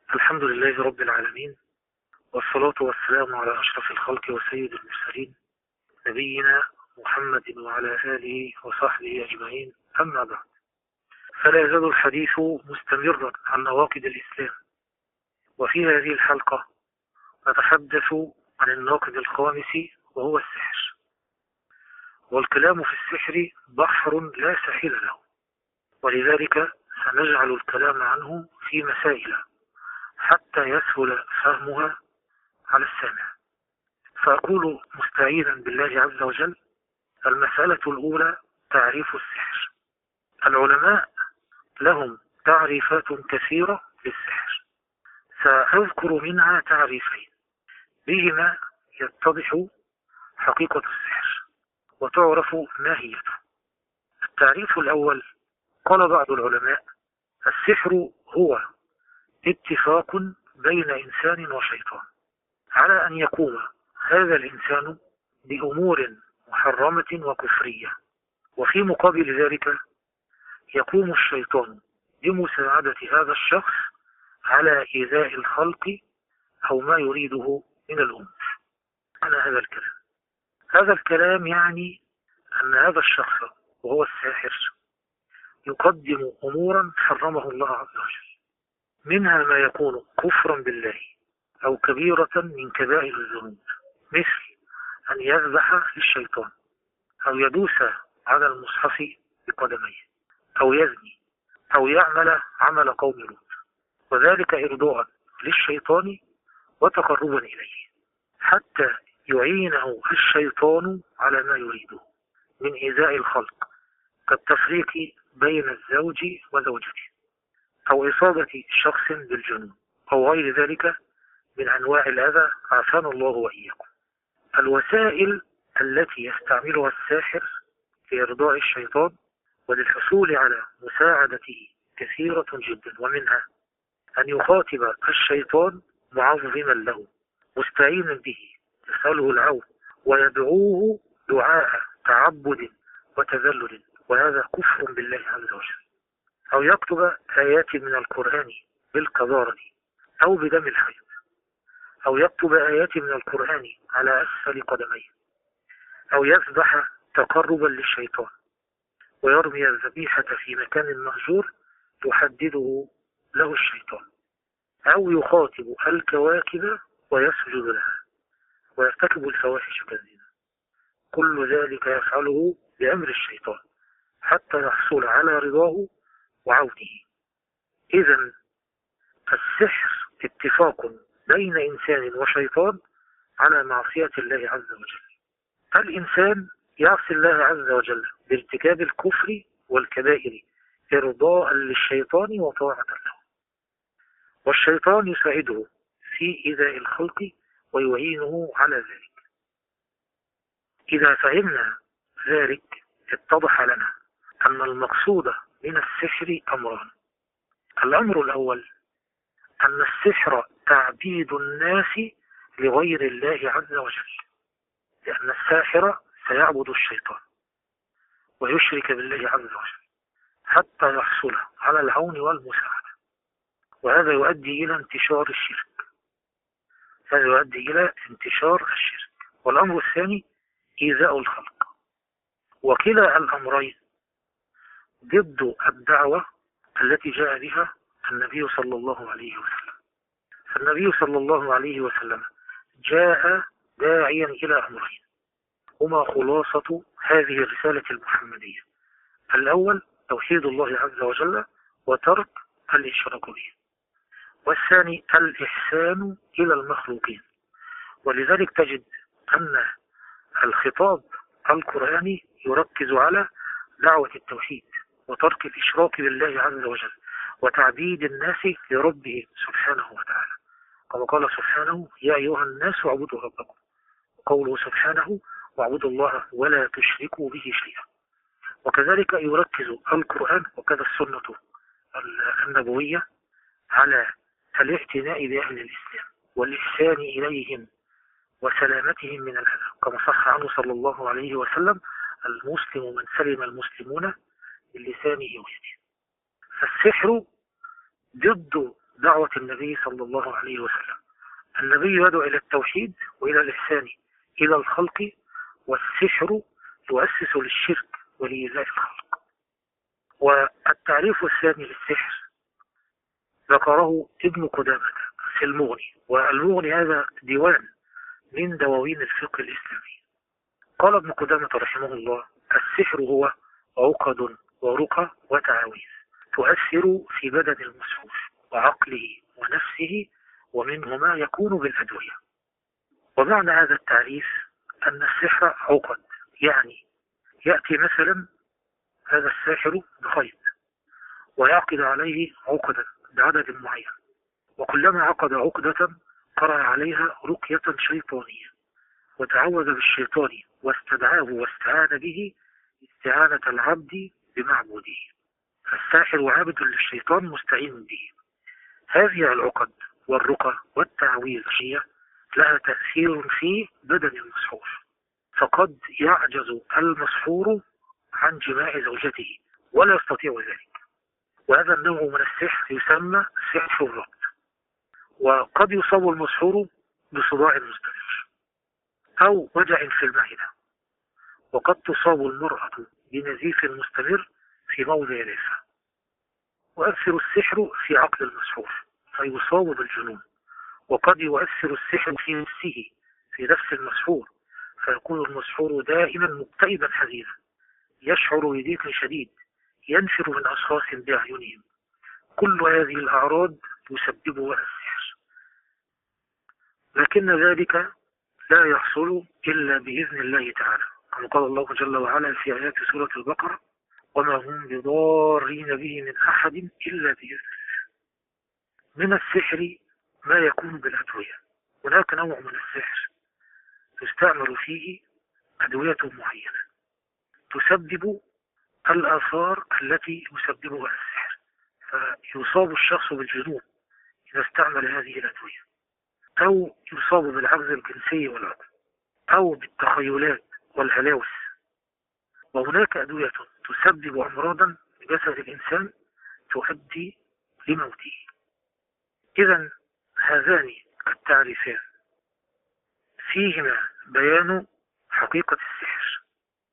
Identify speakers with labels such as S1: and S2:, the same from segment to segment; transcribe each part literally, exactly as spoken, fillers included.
S1: الحمد لله رب العالمين، والصلاة والسلام على أشرف الخلق وسيد المرسلين نبينا محمد وعلى آله وصحبه أجمعين، أما بعد. فلا يزال الحديث مستمرا عن نواقض الإسلام، وفي هذه الحلقة نتحدث عن الناقض الخامس وهو السحر. والكلام في السحر بحر لا ساحل له، ولذلك سنجعل الكلام عنه في مسائل حتى يسهل فهمها على السامع. فأقول مستعينا بالله عز وجل: المسألة الأولى تعريف السحر. العلماء لهم تعريفات كثيرة للسحر، سأذكر منها تعريفين بهما يتضح حقيقة السحر وتعرف ماهيته. التعريف الأول: قال بعض العلماء: السحر هو اتفاق بين إنسان وشيطان على أن يقوم هذا الإنسان بأمور محرمة وكفرية، وفي مقابل ذلك يقوم الشيطان بمساعدة هذا الشخص على إيذاء الخلق أو ما يريده من الأمور. أنا هذا الكلام هذا الكلام يعني أن هذا الشخص وهو الساحر يقدم أمورا حرمه الله عز وجل، منها ما يكون كفرا بالله أو كبيرة من كبائر الذنوب، مثل أن يذبح للشيطان أو يدوس على المصحف بقدميه أو يزني أو يعمل عمل قوم لوط، وذلك إرضاء للشيطان وتقربا إليه، حتى يعينه الشيطان على ما يريده من إيذاء الخلق، كالتفريق بين الزوج وزوجته أو إصابة شخص بالجنون أو غير ذلك من أنواع الأذى، عافانا الله وإياكم. الوسائل التي يستعملها الساحر لإرضاء الشيطان وللحصول على مساعدته كثيرة جدا، ومنها أن يخاطب الشيطان معظما له مستعينا به يسأله العون ويدعوه دعاء تعبد وتذلل، وهذا كفر بالله عز وجل. أو يكتب آيات من القرآن بالقذارة أو بدم الحيض، أو يكتب آيات من القرآن على أسفل قدميه، أو يذبح تقربا للشيطان ويرمي الذبيحة في مكان مهجور يحدده له الشيطان، أو يخاطب الكواكب ويسجد لها ويرتكب الفواحش كالزنا. كل ذلك يفعله بأمر الشيطان حتى يحصل على رضاه وعونه. إذن السحر اتفاق بين إنسان وشيطان على معصية الله عز وجل. الإنسان يعصي الله عز وجل بارتكاب الكفر والكبائر إرضاء للشيطان وطاعة له، والشيطان يساعده في إيذاء الخلق ويعينه على ذلك. إذا فهمنا ذلك اتضح لنا أن المقصود من السحر أمران. الأمر الأول أن السحر تعبيد الناس لغير الله عز وجل، لأن الساحر سيعبد الشيطان ويشرك بالله عز وجل حتى يحصل على العون والمساعدة، وهذا يؤدي إلى انتشار الشرك هذا يؤدي إلى انتشار الشرك. والأمر الثاني إيذاء الخلق، وكلا الأمرين ضد الدعوة التي جاء بها النبي صلى الله عليه وسلم. فالنبي صلى الله عليه وسلم جاء داعيا إلى أمرين هما خلاصة هذه الرسالة المحمدية: الأول توحيد الله عز وجل وترك الإشراك به، والثاني الإحسان إلى المخلوقين. ولذلك تجد أن الخطاب القرآني يركز على دعوة التوحيد وترك الإشراك بالله عز وجل وتعبيد الناس لربه سبحانه وتعالى، كما قال سبحانه: يا أيها الناس اعبدوا ربكم، وقوله سبحانه: واعبدوا الله ولا تشركوا به شيئا. وكذلك يركز القرآن وكذا السنة النبوية على الاعتناء بأهل الإسلام والإحسان إليهم وسلامتهم من الأذى، كما صح عنه صلى الله عليه وسلم: المسلم من سلم المسلمون من لسانه ويده. فالسحر ضد دعوة النبي صلى الله عليه وسلم. النبي يدعو إلى التوحيد وإلى الإحسان إلى الخلق، والسحر يؤسس للشرك ولإيذاء الخلق. والتعريف الثاني للسحر ذكره ابن قدامة في المغني، والمغني هذا ديوان من دواوين الفقه الإسلامي. قال ابن قدامة رحمه الله: السحر هو عقد ورقى وتعاويذ تؤثر في بدن المسحور وعقله ونفسه، ومنه ما يكون بالأدوية. ومعنى هذا التعريف أن السحر عقد، يعني يأتي مثلا هذا الساحر بخيط ويعقد عليه عقدا بعدد معين، وكلما عقد عقدة قرأ عليها رقية شيطانية وتعوذ بالشيطان واستدعاه واستعان به استعانة العبد بمعبوده، فالساحر عابد للشيطان مستعين به. هذه العقد والرقى والتعويذ لها تأثير في بدن المسحور، فقد يعجز المسحور عن جماع زوجته ولا يستطيع ذلك، وهذا النوع من السحر يسمى سحر الربط. وقد يصاب المسحور بصداع مستمر أو وجع في المعدة، وقد تصاب المرأة بنزيف مستمر في موضع رأسها. ويؤثر السحر في عقل المسحور فيصاب بالجنون، وقد يؤثر السحر في نفسه في نفس المسحور فيكون المسحور دائما مكتئبا حزينا، يشعر بضيق شديد، ينفر من أشخاص بأعينهم. كل هذه الأعراض يسببها السحر، لكن ذلك لا يحصل إلا بإذن الله تعالى، كما قال الله جل وعلا في آيات سورة البقرة: وما هم بضارين به من أحد إلا بإذن الله. من السحر ما يكون بالأدوية. هناك نوع من السحر تستعمل فيه أدوية معينة تسبب الآثار التي يسببها السحر، فيصاب الشخص بالجنون إذا استعمل هذه الأدوية، أو يصاب بالعجز الجنسي والعقل، أو بالتخيلات والهلاوس. وهناك أدوية تسبب أمراضا بجسد الإنسان تؤدي لموته. إذن هذان التعريفان فيهما بيان حقيقة السحر،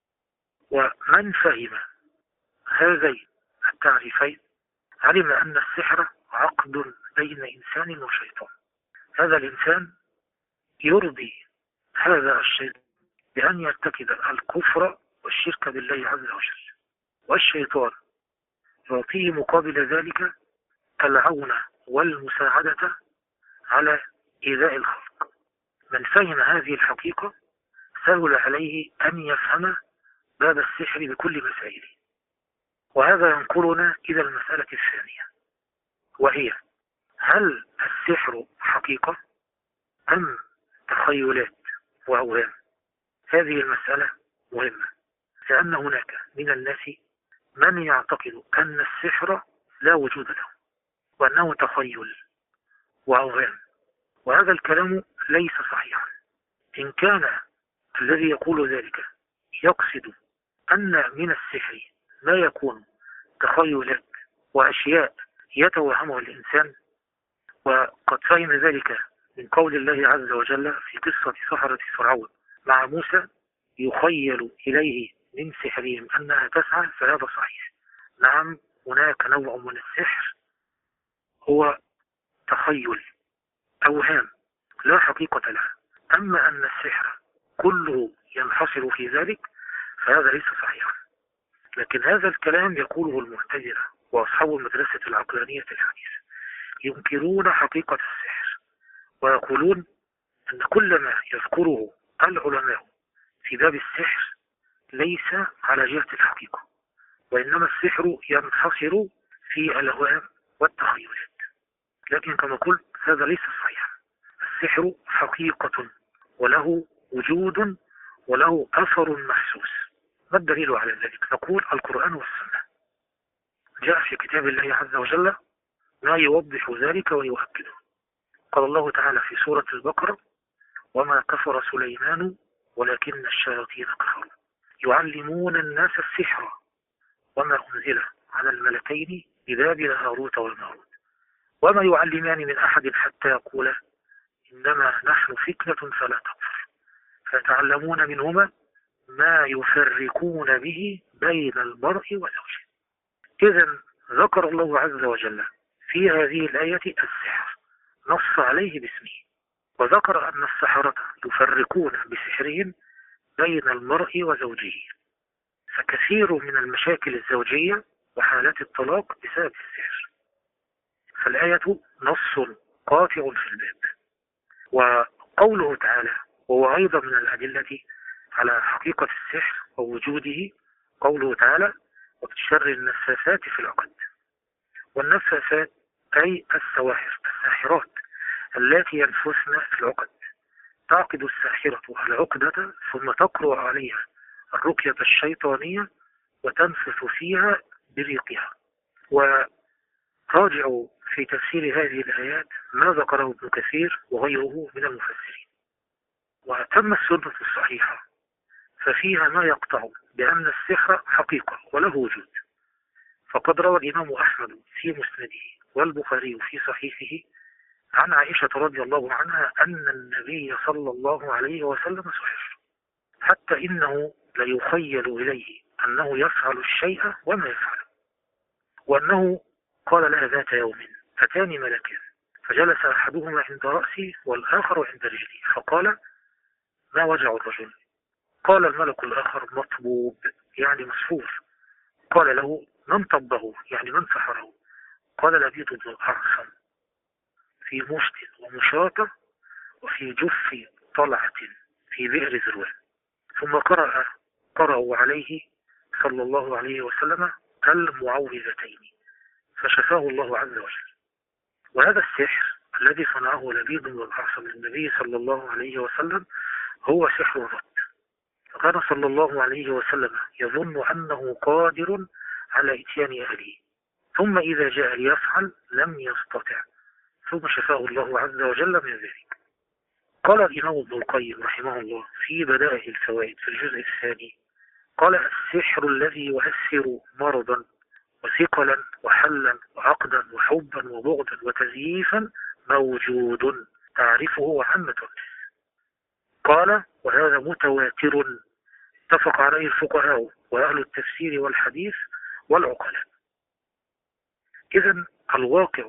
S1: ومن فهم هذين التعريفين علم أن السحر عقد بين إنسان وشيطان. هذا الإنسان يرضي هذا الشيطان بأن يرتكب الكفر والشرك بالله عز وجل، والشيطان يعطيه مقابل ذلك العون والمساعدة على إيذاء الخلق. من فهم هذه الحقيقة سهل عليه أن يفهم باب السحر بكل مسائله. وهذا ينقلنا إلى المسألة الثانية، وهي: هل السحر حقيقة أم تخيلات وأوهام؟ هذه المسألة مهمة، لأن هناك من الناس من يعتقد أن السحر لا وجود له وأنه تخيل وأوهام، وهذا الكلام ليس صحيحا. إن كان الذي يقول ذلك يقصد أن من السحر ما يكون تخيلات وأشياء يتوهمها الإنسان، وقد فهم ذلك من قول الله عز وجل في قصة سحرة فرعون مع موسى: يخيل إليه من سحرهم أنها تسعى، فهذا صحيح. نعم، هناك نوع من السحر هو تخيل أوهام لا حقيقة لها. أما أن السحر كله ينحصر في ذلك فهذا ليس صحيحا. لكن هذا الكلام يقوله المعتزلة وأصحاب المدرسة العقلانية الحديثة، ينكرون حقيقة السحر ويقولون أن كل ما يذكره العلماء في باب السحر ليس على جهة الحقيقة، وإنما السحر ينحصر في الأوهام والتخيلات. لكن كما قلت هذا ليس صحيحا. السحر حقيقة وله وجود وله أثر محسوس. ما الدليل على ذلك؟ نقول القرآن والسنة. جاء في كتاب الله عز وجل ما يوضح ذلك ويؤكده. قال الله تعالى في سورة البقرة: وما كفر سليمان ولكن الشياطين كفروا يعلمون الناس السحر وما أنزل على الملكين ببابل هاروت وماروت وما يعلمان من أحد حتى يقولا إنما نحن فتنة فلا تكفر، فيتعلمون منهما ما يفرقون به بين المرء وزوجه. إذا ذكر الله عز وجل في هذه الآية السحر، نص عليه باسمه، وذكر أن السحرة يفرقون بسحرهم بين المرء وزوجه، فكثير من المشاكل الزوجية وحالات الطلاق بسبب السحر. فالآية نص قاطع في الباب. وقوله تعالى وهو أيضا من الأدلة على حقيقة السحر ووجوده، قوله تعالى ومن شر النفاثات في العقد. والنفاثات أي السواحر الساحرات التي ينفثن في العقد. تعقد الساحرة العقدة ثم تقرأ عليها الرقية الشيطانية وتنفث فيها بريقها. وراجعوا في تفسير هذه الآيات ما ذكره ابن كثير وغيره من المفسرين. وتم السنة الصحيحة ففيها ما يقطع بأن السحر حقيقة وله وجود. فقد روى الإمام أحمد في مسنده والبخاري في صحيحه عن عائشة رضي الله عنها أن النبي صلى الله عليه وسلم سحر، حتى إنه ليخيل إليه أنه يفعل الشيء وما يفعل، وأنه قال لها ذات يوم أتاني ملكان فجلس أحدهما عند رأسي والآخر عند رجلي، فقال ما وجع الرجل؟ قال الملك الآخر مطبوب يعني مسحور. قال له من طبه يعني من سحره؟ قال لبيد بن الأعصم في مشت ومشاطة وفي جف طلعة في بئر ذروان. ثم قرأ قرأوا عليه صلى الله عليه وسلم المعوذتين فشفاه الله عز وجل. وهذا السحر الذي صنعه لبيد بن الأعصم للنبي صلى الله عليه وسلم هو سحر الرد. فكان صلى الله عليه وسلم يظن أنه قادر على إتيان أهله، ثم إذا جاء ليفعل لم يستطع، ثم شفاه الله عز وجل من ذلك. قال الإمام ابن القيم رحمه الله في بدائع الفوائد في الجزء الثاني قال السحر الذي يؤثر مرضا وثقلا وحلا وعقدا وحبا وبغضا وتزييفا موجود تعرفه عامة الناس. قال وهذا متواتر اتفق عليه الفقهاء وأهل التفسير والحديث والعقلاء. إذن الواقع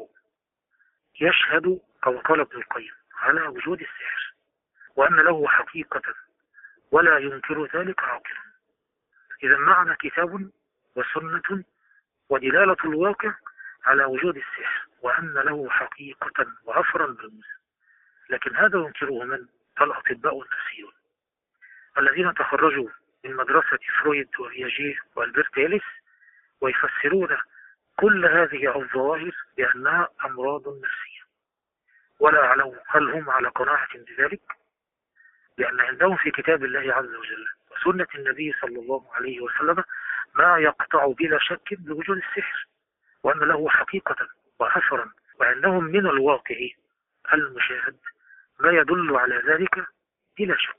S1: يشهد كما قال ابن القيم على وجود السحر وأن له حقيقة ولا ينكر ذلك عاقل. إذا معنا كتاب وسنة ودلالة الواقع على وجود السحر وأن له حقيقة وأفرا بالمسلم، لكن هذا ينكره من؟ الأطباء النفسيون الذين تخرجوا من مدرسة فرويد وفياجيه والبرت إليس ويفسرون كل هذه الظواهر بأنها أمراض نفسية، ولا أعلم هل هم على قناعة بذلك، لأن عندهم في كتاب الله عز وجل وسنة النبي صلى الله عليه وسلم ما يقطع بلا شك بوجود السحر وأن له حقيقة وأثرا، وعندهم من الواقع المشاهد ما يدل على ذلك بلا شك.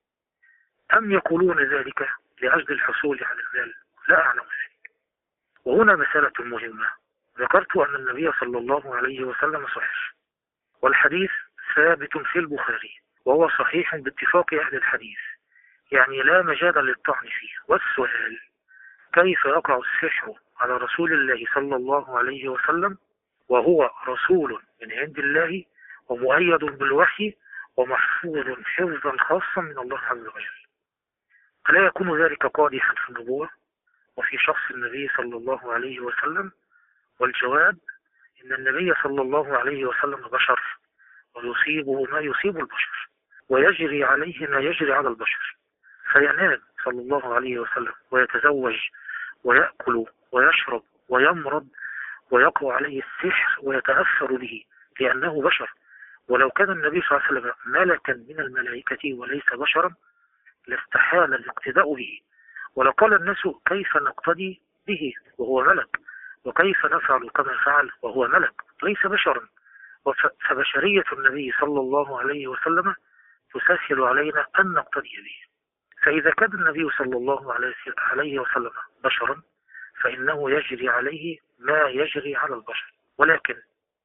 S1: أم يقولون ذلك لأجل الحصول على المال؟ لا أعلم ذلك. وهنا مسألة مهمة. ذكرت أن النبي صلى الله عليه وسلم صحيح، والحديث ثابت في البخاري وهو صحيح باتفاق أهل الحديث، يعني لا مجال للطعن فيه. والسؤال كيف يقع السحر على رسول الله صلى الله عليه وسلم وهو رسول من عند الله ومؤيد بالوحي ومحفوظ حفظا خاصا من الله عز وجل؟ ألا يكون ذلك قادحا في النبوة وفي شخص النبي صلى الله عليه وسلم؟ والجواب إن النبي صلى الله عليه وسلم بشر ويصيبه ما يصيب البشر ويجري عليه ما يجري على البشر، فينام صلى الله عليه وسلم ويتزوج ويأكل ويشرب ويمرض ويقع عليه السحر ويتأثر به لأنه بشر. ولو كان النبي صلى الله عليه وسلم ملكا من الملائكة وليس بشرا لاستحال الاقتداء به، ولقال الناس كيف نقتدي به وهو ملك، وكيف نفعل كما فعل وهو ملك ليس بشرا. فبشرية النبي صلى الله عليه وسلم تسهل علينا أن نقتدي به. فإذا كان النبي صلى الله عليه وسلم بشرا فإنه يجري عليه ما يجري على البشر. ولكن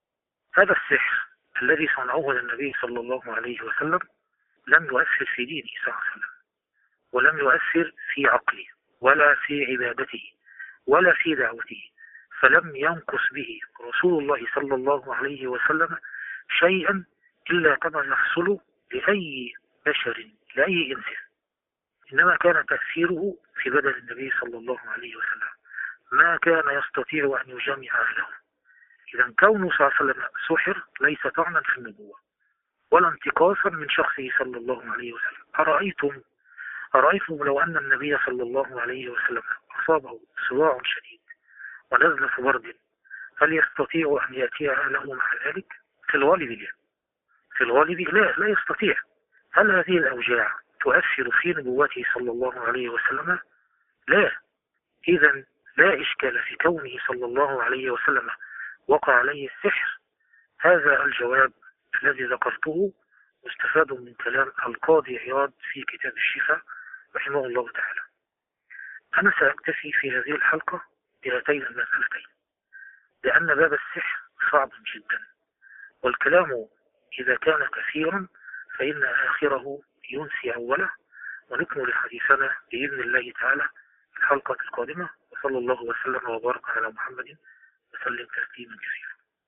S1: هذا السحر الذي صنعوه للنبي صلى الله عليه وسلم لم يؤثر في دينه صلى الله عليه وسلم، ولم يؤثر في عقله ولا في عبادته ولا في دعوته، فلم ينقص به رسول الله صلى الله عليه وسلم شيئا إلا كما يحصل لأي بشر لأي إنسان، إنما كان تأثيره في بدن النبي صلى الله عليه وسلم، ما كان يستطيع أن يجامع أهله. إذا كونه صلى الله عليه وسلم سحر ليس طعنا في النبوة ولا انتقاصا من شخصه صلى الله عليه وسلم. أرأيتم أرأيتم لو أن النبي صلى الله عليه وسلم أصابه صراع شديد ونزلة برد، هل يستطيع أن يأتي أهله مع ذلك؟ في الغالب لا، في الغالب لا لا يستطيع. هل هذه الأوجاع تؤثر في نبوته صلى الله عليه وسلم؟ لا. إذا لا إشكال في كونه صلى الله عليه وسلم وقع عليه السحر. هذا الجواب الذي ذكرته مستفاد من كلام القاضي عياض في كتاب الشفاء رحمه الله تعالى. أنا سأكتفي في هذه الحلقة بهاتين المسألتين، لأن باب السحر صعب جدا، والكلام إذا كان كثيرا فإن آخره ينسي أوله. ونكمل حديثنا بإذن الله تعالى في الحلقة القادمة، وصلى الله وسلم وبارك على محمد وسلم تسليما كثيرا.